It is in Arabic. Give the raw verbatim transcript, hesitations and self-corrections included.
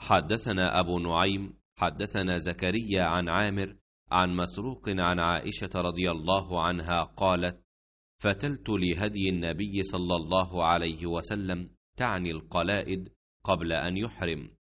حدثنا أبو نعيم حدثنا زكريا عن عامر عن مسروق عن عائشة رضي الله عنها قالت: فتلت لهدي النبي صلى الله عليه وسلم، تعني القلائد، قبل أن يحرم،